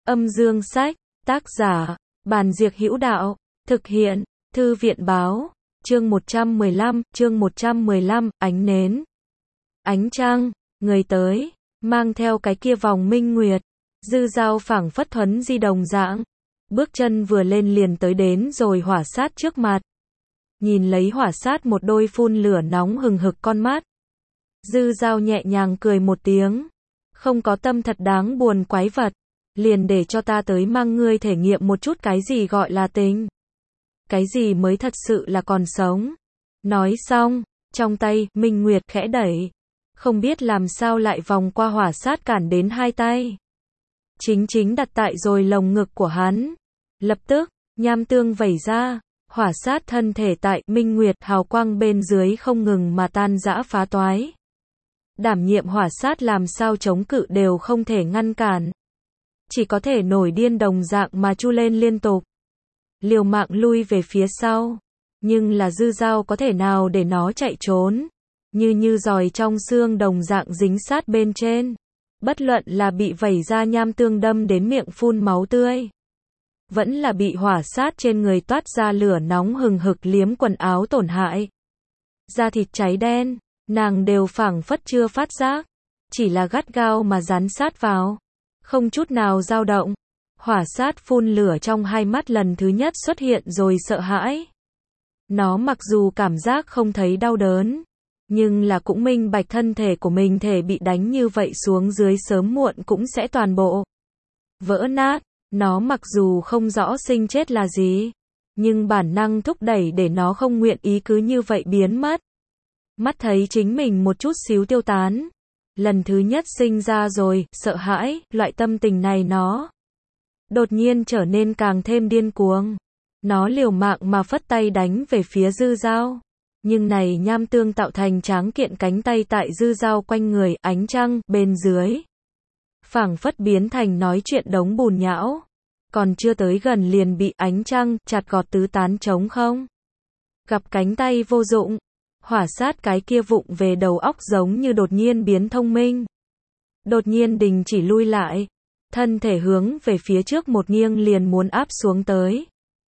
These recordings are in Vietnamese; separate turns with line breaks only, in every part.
Âm dương sách, tác giả, Bàn Diệc Hữu Đạo, thực hiện, Thư viện báo, chương 115, ánh nến. Ánh trăng, người tới, mang theo cái kia vòng minh nguyệt, Dư Dao phảng phất thuấn di đồng dạng, bước chân vừa lên liền tới đến rồi hỏa sát trước mặt. Nhìn lấy hỏa sát một đôi phun lửa nóng hừng hực con mắt, Dư Dao nhẹ nhàng cười một tiếng, không có tâm thật đáng buồn quái vật, liền để cho ta tới mang ngươi thể nghiệm một chút cái gì gọi là tình. Cái gì mới thật sự là còn sống. Nói xong, trong tay, minh nguyệt khẽ đẩy, không biết làm sao lại vòng qua hỏa sát cản đến hai tay. Chính đặt tại rồi lồng ngực của hắn. Lập tức, nham tương vẩy ra, hỏa sát thân thể tại minh nguyệt hào quang bên dưới không ngừng mà tan rã phá toái. Đảm nhiệm hỏa sát làm sao chống cự đều không thể ngăn cản. Chỉ có thể nổi điên đồng dạng mà chu lên liên tục. Liều mạng lui về phía sau. Nhưng là Dư Dao có thể nào để nó chạy trốn. Như giòi trong xương đồng dạng dính sát bên trên. Bất luận là bị vẩy ra nham tương đâm đến miệng phun máu tươi. Vẫn là bị hỏa sát trên người toát ra lửa nóng hừng hực liếm quần áo tổn hại. Da thịt cháy đen, nàng đều phảng phất chưa phát giác. Chỉ là gắt gao mà dán sát vào. Không chút nào dao động. Hỏa sát phun lửa trong hai mắt lần thứ nhất xuất hiện rồi sợ hãi. Nó mặc dù cảm giác không thấy đau đớn, nhưng là cũng minh bạch thân thể của mình thể bị đánh như vậy xuống dưới sớm muộn cũng sẽ toàn bộ vỡ nát. Nó mặc dù không rõ sinh chết là gì, nhưng bản năng thúc đẩy để nó không nguyện ý cứ như vậy biến mất. Mắt thấy chính mình một chút xíu tiêu tán. Lần thứ nhất sinh ra rồi, sợ hãi, loại tâm tình này nó đột nhiên trở nên càng thêm điên cuồng. Nó liều mạng mà phất tay đánh về phía Dư Dao. Nhưng này nham tương tạo thành tráng kiện cánh tay tại Dư Dao quanh người, ánh trăng, bên dưới. Phảng phất biến thành nói chuyện đống bùn nhão. Còn chưa tới gần liền bị ánh trăng, chặt gọt tứ tán trống không. Gặp cánh tay vô dụng. Hỏa sát cái kia vụng về đầu óc giống như đột nhiên biến thông minh. Đột nhiên đình chỉ lui lại. Thân thể hướng về phía trước một nghiêng liền muốn áp xuống tới.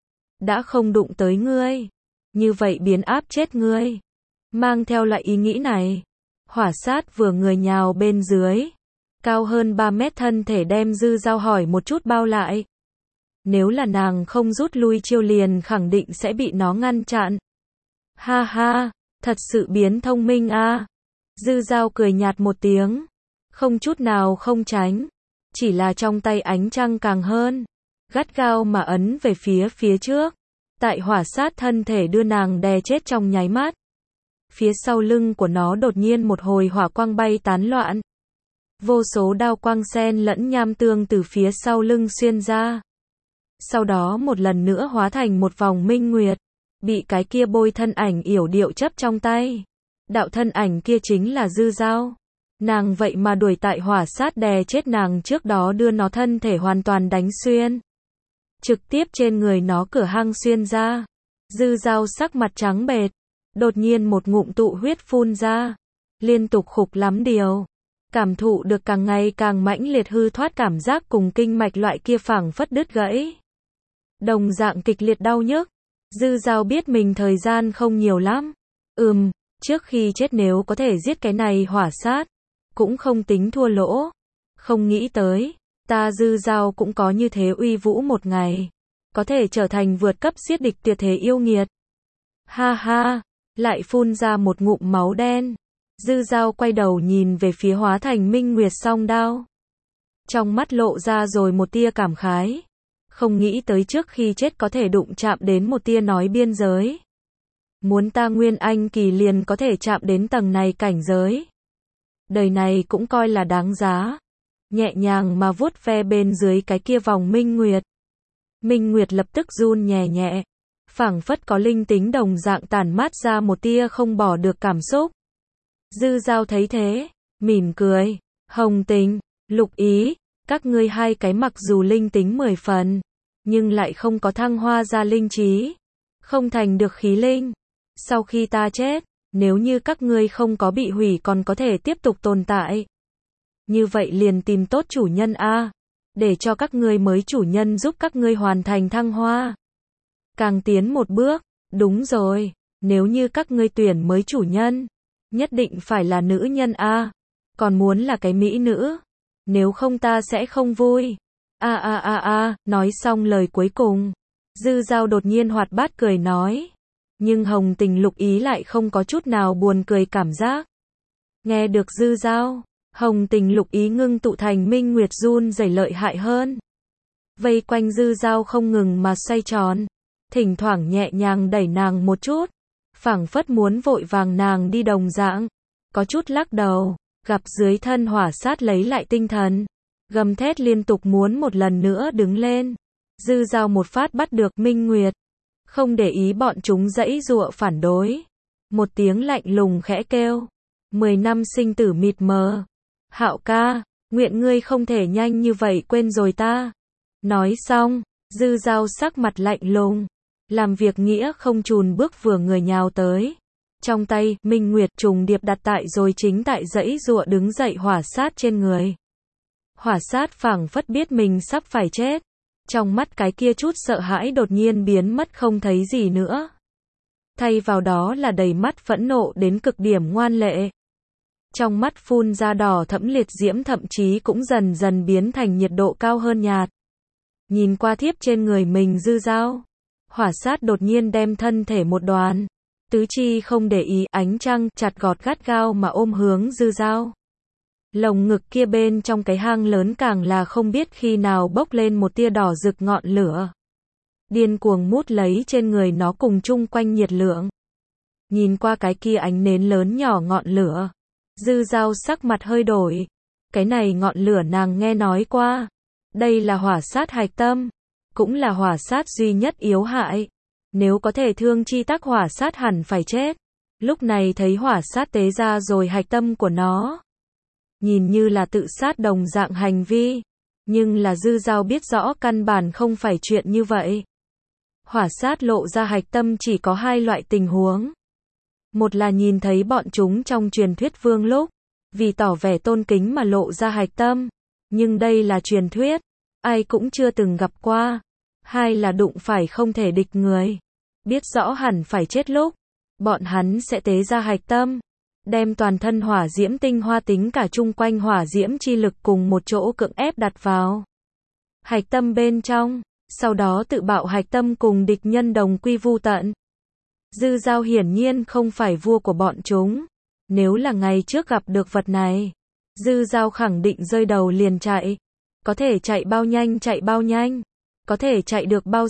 Đã không đụng tới ngươi. Như vậy biến áp chết ngươi. Mang theo lại ý nghĩ này. Hỏa sát vừa người nhào bên dưới. Cao hơn 3 mét thân thể đem Dư Dao hỏi một chút bao lại. Nếu là nàng không rút lui chiêu liền khẳng định sẽ bị nó ngăn chặn. Ha ha. Thật sự biến thông minh a. Dư Dao cười nhạt một tiếng. Không chút nào không tránh. Chỉ là trong tay ánh trăng càng hơn. Gắt gao mà ấn về phía trước. Tại hỏa sát thân thể đưa nàng đè chết trong nháy mắt. Phía sau lưng của nó đột nhiên một hồi hỏa quang bay tán loạn. Vô số đao quang xen lẫn nham tương từ phía sau lưng xuyên ra. Sau đó một lần nữa hóa thành một vòng minh nguyệt. Bị cái kia bôi thân ảnh yểu điệu chấp trong tay. Đạo thân ảnh kia chính là Dư Dao. Nàng vậy mà đuổi tại hỏa sát đè chết nàng trước đó đưa nó thân thể hoàn toàn đánh xuyên. Trực tiếp trên người nó cửa hang xuyên ra. Dư Dao sắc mặt trắng bệch. Đột nhiên một ngụm tụ huyết phun ra. Liên tục khục lắm điều. Cảm thụ được càng ngày càng mãnh liệt hư thoát cảm giác cùng kinh mạch loại kia phảng phất đứt gãy. Đồng dạng kịch liệt đau nhức. Dư Dao biết mình thời gian không nhiều lắm. Trước khi chết nếu có thể giết cái này hỏa sát, cũng không tính thua lỗ. Không nghĩ tới, ta Dư Dao cũng có như thế uy vũ một ngày. Có thể trở thành vượt cấp giết địch tuyệt thế yêu nghiệt. Ha ha, lại phun ra một ngụm máu đen. Dư Dao quay đầu nhìn về phía hóa thành minh nguyệt song đao. Trong mắt lộ ra rồi một tia cảm khái. Không nghĩ tới trước khi chết có thể đụng chạm đến một tia nói biên giới. Muốn ta Nguyên Anh kỳ liền có thể chạm đến tầng này cảnh giới. Đời này cũng coi là đáng giá. Nhẹ nhàng mà vuốt ve bên dưới cái kia vòng minh nguyệt. Minh nguyệt lập tức run nhẹ nhẹ. Phảng phất có linh tính đồng dạng tản mát ra một tia không bỏ được cảm xúc. Dư Dao thấy thế, mỉm cười. Hồng Tình, Lục Ý, các ngươi hai cái mặc dù linh tính 10 phần, nhưng lại không có thăng hoa ra linh trí. Không thành được khí linh. Sau khi ta chết, nếu như các ngươi không có bị hủy còn có thể tiếp tục tồn tại. Như vậy liền tìm tốt chủ nhân a. để cho các ngươi mới chủ nhân giúp các ngươi hoàn thành thăng hoa. Càng tiến một bước, đúng rồi, nếu như các ngươi tuyển mới chủ nhân, nhất định phải là nữ nhân a, còn muốn là cái mỹ nữ, nếu không ta sẽ không vui. Nói xong lời cuối cùng, Dư Dao đột nhiên hoạt bát cười nói, nhưng Hồng Tình Lục Ý lại không có chút nào buồn cười cảm giác. Nghe được Dư Dao, Hồng Tình Lục Ý ngưng tụ thành minh nguyệt run rẩy lợi hại hơn. Vây quanh Dư Dao không ngừng mà xoay tròn, thỉnh thoảng nhẹ nhàng đẩy nàng một chút, phảng phất muốn vội vàng nàng đi đồng dạng. Có chút lắc đầu, gặp dưới thân hỏa sát lấy lại tinh thần, gầm thét liên tục muốn một lần nữa đứng lên. Dư Dao một phát bắt được minh nguyệt, không để ý bọn chúng giãy giụa phản đối. Một tiếng lạnh lùng khẽ kêu, 10 năm sinh tử mịt mờ. Hạo ca, nguyện ngươi không thể nhanh như vậy quên rồi ta. Nói xong, Dư Dao sắc mặt lạnh lùng, làm việc nghĩa không chùn bước vừa người nhào tới. Trong tay, minh nguyệt trùng điệp đặt tại rồi chính tại giãy giụa đứng dậy hỏa sát trên người. Hỏa sát phảng phất biết mình sắp phải chết. Trong mắt cái kia chút sợ hãi đột nhiên biến mất không thấy gì nữa. Thay vào đó là đầy mắt phẫn nộ đến cực điểm ngoan lệ. Trong mắt phun ra đỏ thẫm liệt diễm thậm chí cũng dần dần biến thành nhiệt độ cao hơn nhạt. Nhìn qua thiếp trên người mình Dư Dao, hỏa sát đột nhiên đem thân thể một đoàn, tứ chi không để ý ánh trăng chặt gọt gắt gao mà ôm hướng Dư Dao. Lồng ngực kia bên trong cái hang lớn càng là không biết khi nào bốc lên một tia đỏ rực ngọn lửa. Điên cuồng mút lấy trên người nó cùng chung quanh nhiệt lượng. Nhìn qua cái kia ánh nến lớn nhỏ ngọn lửa, Dư Dao sắc mặt hơi đổi. Cái này ngọn lửa nàng nghe nói qua. Đây là hỏa sát hạch tâm, cũng là hỏa sát duy nhất yếu hại. Nếu có thể thương chi tắc hỏa sát hẳn phải chết. Lúc này thấy hỏa sát tế ra rồi hạch tâm của nó. Nhìn như là tự sát đồng dạng hành vi, nhưng là Dư Dao biết rõ căn bản không phải chuyện như vậy. Hỏa sát lộ ra hạch tâm chỉ có hai loại tình huống. Một là nhìn thấy bọn chúng trong truyền thuyết vương lúc, vì tỏ vẻ tôn kính mà lộ ra hạch tâm, nhưng đây là truyền thuyết, ai cũng chưa từng gặp qua. Hai là đụng phải không thể địch người, biết rõ hẳn phải chết lúc, bọn hắn sẽ tế ra hạch tâm, đem toàn thân hỏa diễm tinh hoa tính cả chung quanh hỏa diễm chi lực cùng một chỗ cưỡng ép đặt vào hạch tâm bên trong, sau đó tự bạo hạch tâm cùng địch nhân đồng quy vu tận. Dư Dao hiển nhiên không phải vua của bọn chúng. Nếu là ngày trước gặp được vật này, Dư Dao khẳng định rơi đầu liền chạy. Có thể chạy bao nhanh, có thể chạy được bao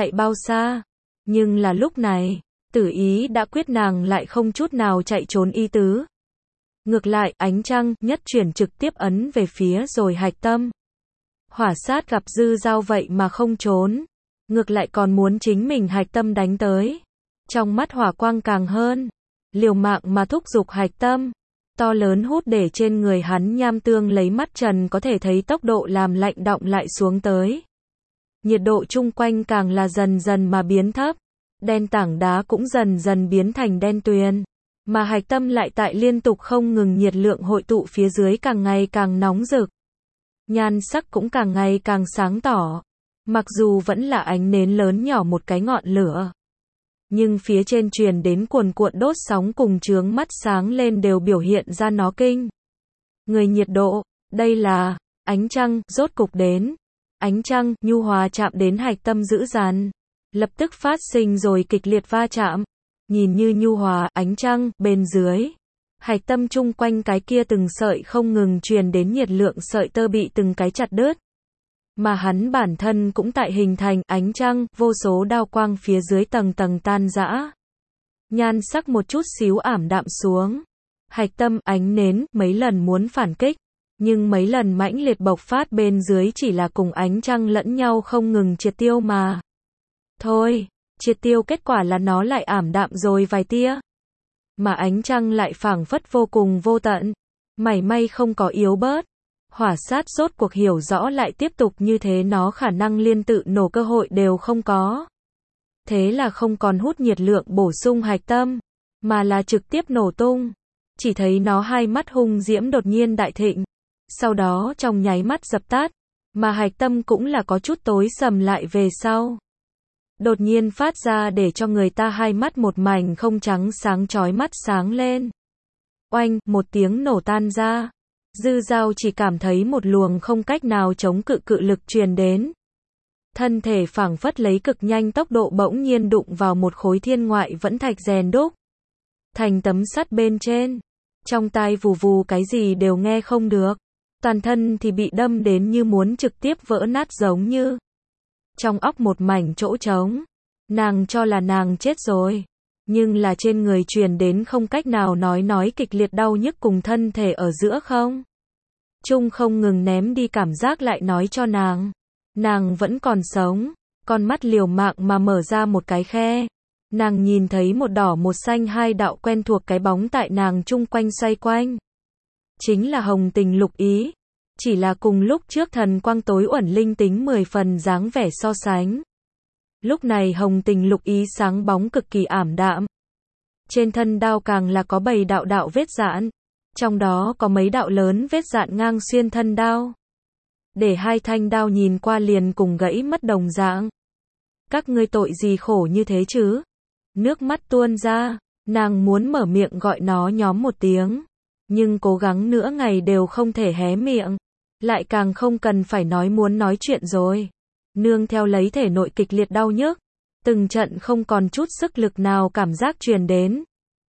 xa. Nhưng là lúc này, Tử Ý đã quyết nàng lại không chút nào chạy trốn ý tứ. Ngược lại, ánh trăng nhất chuyển trực tiếp ấn về phía rồi hạch tâm. Hỏa sát gặp Dư Dao vậy mà không trốn, ngược lại còn muốn chính mình hạch tâm đánh tới. Trong mắt hỏa quang càng hơn, liều mạng mà thúc giục hạch tâm. To lớn hút để trên người hắn nham tương lấy mắt trần có thể thấy tốc độ làm lạnh đọng lại xuống tới. Nhiệt độ chung quanh càng là dần dần mà biến thấp. Đen tảng đá cũng dần dần biến thành đen tuyền. Mà hạch tâm lại tại liên tục không ngừng nhiệt lượng hội tụ phía dưới càng ngày càng nóng rực. Nhan sắc cũng càng ngày càng sáng tỏ. Mặc dù vẫn là ánh nến lớn nhỏ một cái ngọn lửa, nhưng phía trên truyền đến cuồn cuộn đốt sóng cùng chướng mắt sáng lên đều biểu hiện ra nó kinh người nhiệt độ. Đây là ánh trăng rốt cục đến. Ánh trăng nhu hòa chạm đến hạch tâm dữ dằn, lập tức phát sinh rồi kịch liệt va chạm. Nhìn như nhu hòa ánh trăng bên dưới, hạch tâm chung quanh cái kia từng sợi không ngừng truyền đến nhiệt lượng sợi tơ bị từng cái chặt đứt. Mà hắn bản thân cũng tại hình thành ánh trăng, vô số đao quang phía dưới tầng tầng tan rã. Nhan sắc một chút xíu ảm đạm xuống. Hạch tâm, ánh nến, mấy lần muốn phản kích, nhưng mấy lần mãnh liệt bộc phát bên dưới chỉ là cùng ánh trăng lẫn nhau không ngừng triệt tiêu mà. Thôi, triệt tiêu kết quả là nó lại ảm đạm rồi vài tia. Mà ánh trăng lại phảng phất vô cùng vô tận, mảy may không có yếu bớt. Hỏa sát rốt cuộc hiểu rõ lại tiếp tục như thế nó khả năng liên tự nổ cơ hội đều không có. Thế là không còn hút nhiệt lượng bổ sung hạch tâm, mà là trực tiếp nổ tung. Chỉ thấy nó hai mắt hung diễm đột nhiên đại thịnh, sau đó trong nháy mắt dập tắt. mà hạch tâm cũng là có chút tối sầm lại về sau. Đột nhiên phát ra để cho người ta hai mắt một mảnh không trắng sáng chói mắt sáng lên. Oanh, một tiếng nổ tan ra. Dư Dao chỉ cảm thấy một luồng không cách nào chống cự cự lực truyền đến. Thân thể phảng phất lấy cực nhanh tốc độ bỗng nhiên đụng vào một khối thiên ngoại vẫn thạch rèn đúc. Thành tấm sắt bên trên. Trong tai vù vù cái gì đều nghe không được. Toàn thân thì bị đâm đến như muốn trực tiếp vỡ nát giống như. Trong óc một mảnh chỗ trống. Nàng cho là nàng chết rồi. Nhưng là trên người truyền đến không cách nào nói kịch liệt đau nhức cùng thân thể ở giữa không. Trung không ngừng ném đi cảm giác lại nói cho nàng vẫn còn sống. Con mắt liều mạng mà mở ra một cái khe. Nàng nhìn thấy một đỏ một xanh hai đạo quen thuộc cái bóng tại nàng chung quanh xoay quanh. Chính là Hồng Tình Lục Ý. Chỉ là cùng lúc trước thần quang tối uẩn linh tính 10 phần dáng vẻ so sánh. Lúc này Hồng Tình Lục Ý sáng bóng cực kỳ ảm đạm. Trên thân đao càng là có 7 đạo vết dạn. Trong đó có mấy đạo lớn vết dạn ngang xuyên thân đao. Để hai thanh đao nhìn qua liền cùng gãy mất đồng dạng. Các ngươi tội gì khổ như thế chứ? Nước mắt tuôn ra, nàng muốn mở miệng gọi nó nhóm một tiếng. Nhưng cố gắng nữa ngày đều không thể hé miệng. Lại càng không cần phải nói muốn nói chuyện rồi. Nương theo lấy thể nội kịch liệt đau nhức. Từng trận không còn chút sức lực nào cảm giác truyền đến.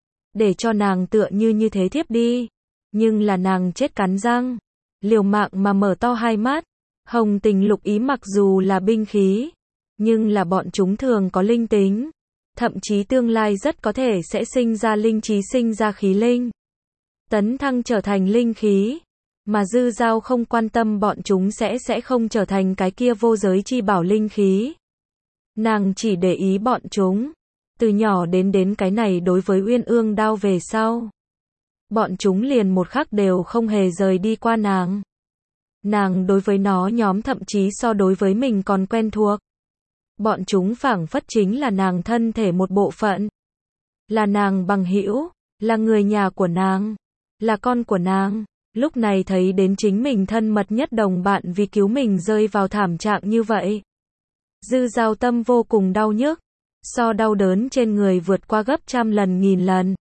Để cho nàng tựa như thế thiếp đi. Nhưng là nàng chết cắn răng. Liều mạng mà mở to hai mắt. Hồng Tình Lục Ý mặc dù là binh khí. Nhưng là bọn chúng thường có linh tính. Thậm chí tương lai rất có thể sẽ sinh ra linh trí sinh ra khí linh. Tấn thăng trở thành linh khí. Mà Dư Dao không quan tâm bọn chúng sẽ không trở thành cái kia vô giới chi bảo linh khí. Nàng chỉ để ý bọn chúng. Từ nhỏ đến cái này đối với Uyên Ương đao về sau. Bọn chúng liền một khắc đều không hề rời đi qua nàng. Nàng đối với nó nhóm thậm chí so đối với mình còn quen thuộc. Bọn chúng phảng phất chính là nàng thân thể một bộ phận. Là nàng bằng hữu, là người nhà của nàng, là con của nàng. Lúc này thấy đến chính mình thân mật nhất đồng bạn vì cứu mình rơi vào thảm trạng như vậy. Dư Dao tâm vô cùng đau nhức. So đau đớn trên người vượt qua gấp trăm lần nghìn lần.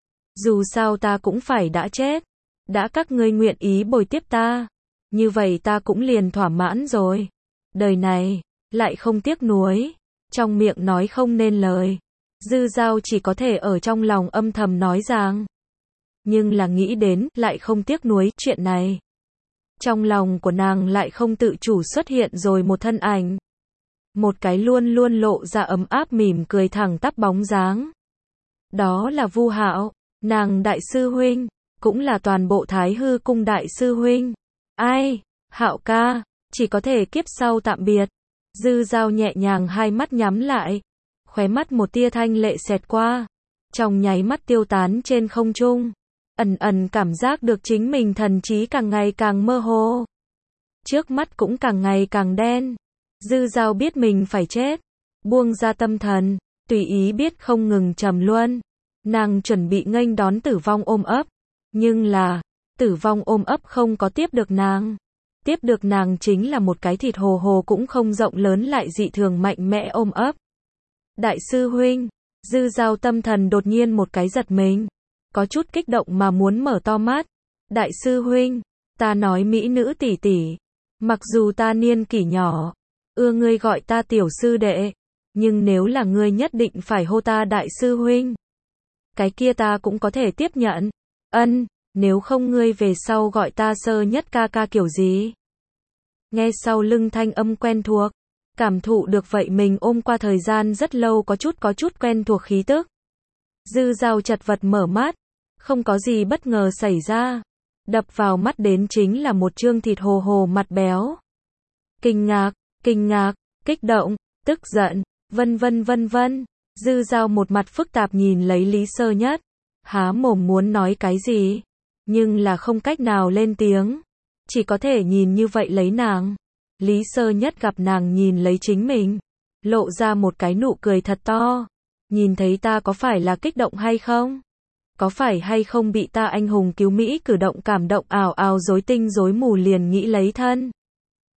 Dù sao ta cũng phải đã chết. Đã các ngươi nguyện ý bồi tiếp ta. Như vậy ta cũng liền thỏa mãn rồi. Đời này, lại không tiếc nuối. Trong miệng nói không nên lời. Dư Dao chỉ có thể ở trong lòng âm thầm nói rằng. Nhưng là nghĩ đến, lại không tiếc nuối chuyện này. Trong lòng của nàng lại không tự chủ xuất hiện rồi một thân ảnh. Một cái luôn luôn lộ ra ấm áp mỉm cười thẳng tắp bóng dáng. Đó là Vu Hạo, nàng đại sư huynh, cũng là toàn bộ Thái Hư cung đại sư huynh. Ai, Hạo ca, chỉ có thể kiếp sau tạm biệt. Dư Dao nhẹ nhàng hai mắt nhắm lại, khóe mắt một tia thanh lệ xẹt qua, trong nháy mắt tiêu tán trên không trung. Ẩn cảm giác được chính mình thần trí càng ngày càng mơ hồ. Trước mắt cũng càng ngày càng đen. Dư Dao biết mình phải chết. Buông ra tâm thần, tùy ý biết không ngừng trầm luân. Nàng chuẩn bị nghênh đón tử vong ôm ấp. Nhưng là, tử vong ôm ấp không có tiếp được nàng. Tiếp được nàng chính là một cái thịt hồ hồ cũng không rộng lớn lại dị thường mạnh mẽ ôm ấp. Đại sư huynh, Dư Dao tâm thần đột nhiên một cái giật mình. Có chút kích động mà muốn mở to mắt. Đại sư huynh, ta nói mỹ nữ tỷ tỷ. Mặc dù ta niên kỷ nhỏ, ưa ngươi gọi ta tiểu sư đệ. Nhưng nếu là ngươi nhất định phải hô ta đại sư huynh. Cái kia ta cũng có thể tiếp nhận. Nếu không ngươi về sau gọi ta sơ nhất ca ca kiểu gì? Nghe sau lưng thanh âm quen thuộc. Cảm thụ được vậy mình ôm qua thời gian rất lâu có chút quen thuộc khí tức. Dư Dao chật vật mở mắt. Không có gì bất ngờ xảy ra. Đập vào mắt đến chính là một trương thịt hồ hồ mặt béo. Kinh ngạc, kích động, tức giận, vân vân. Dư Dao một mặt phức tạp nhìn lấy Lý Sơ Nhất. Há mồm muốn nói cái gì. Nhưng là không cách nào lên tiếng. Chỉ có thể nhìn như vậy lấy nàng. Lý Sơ Nhất gặp nàng nhìn lấy chính mình. Lộ ra một cái nụ cười thật to. Nhìn thấy ta có phải là kích động hay không? Có phải hay không bị ta anh hùng cứu Mỹ cử động cảm động ảo ảo rối tinh rối mù liền nghĩ lấy thân?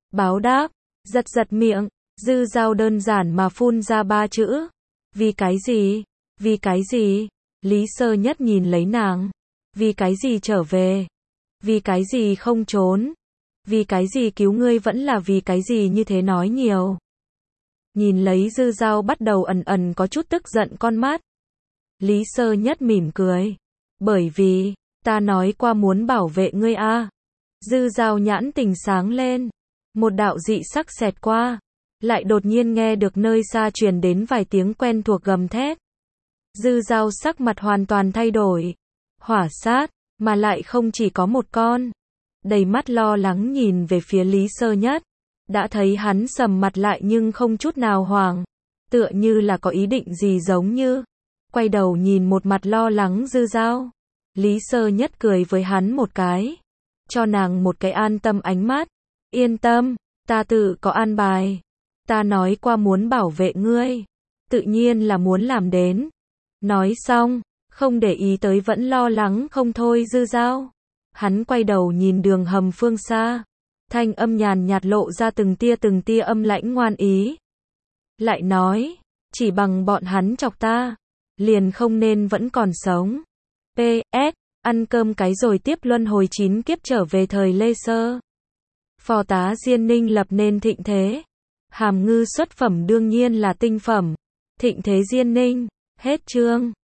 Báo đáp, giật miệng, Dư Dao đơn giản mà phun ra 3 chữ. Vì cái gì? Vì cái gì? Lý Sơ Nhất nhìn lấy nàng. Vì cái gì trở về? Vì cái gì không trốn? Vì cái gì cứu ngươi vẫn là vì cái gì như thế nói nhiều. Nhìn lấy Dư Dao bắt đầu ẩn có chút tức giận con mắt. Lý Sơ Nhất mỉm cười. Bởi vì, ta nói qua muốn bảo vệ ngươi a. Dư Dao nhãn tình sáng lên. Một đạo dị sắc xẹt qua. Lại đột nhiên nghe được nơi xa truyền đến vài tiếng quen thuộc gầm thét. Dư Dao sắc mặt hoàn toàn thay đổi. Hỏa sát, mà lại không chỉ có một con. Đầy mắt lo lắng nhìn về phía Lý Sơ Nhất. Đã thấy hắn sầm mặt lại nhưng không chút nào hoảng. Tựa như là có ý định gì giống như. Quay đầu nhìn một mặt lo lắng Dư Dao. Lý Sơ Nhất cười với hắn một cái. Cho nàng một cái an tâm ánh mắt. Yên tâm, ta tự có an bài. Ta nói qua muốn bảo vệ ngươi. Tự nhiên là muốn làm đến. Nói xong, không để ý tới vẫn lo lắng không thôi Dư Dao. Hắn quay đầu nhìn đường hầm phương xa. Thanh âm nhàn nhạt lộ ra từng tia âm lãnh ngoan ý. Lại nói, chỉ bằng bọn hắn chọc ta, liền không nên vẫn còn sống. PS, ăn cơm cái rồi tiếp luân hồi 9 kiếp trở về thời Lê Sơ. Phò tá Diên Ninh lập nên thịnh thế. Hàm ngư xuất phẩm đương nhiên là tinh phẩm. Thịnh thế Diên Ninh, hết chương.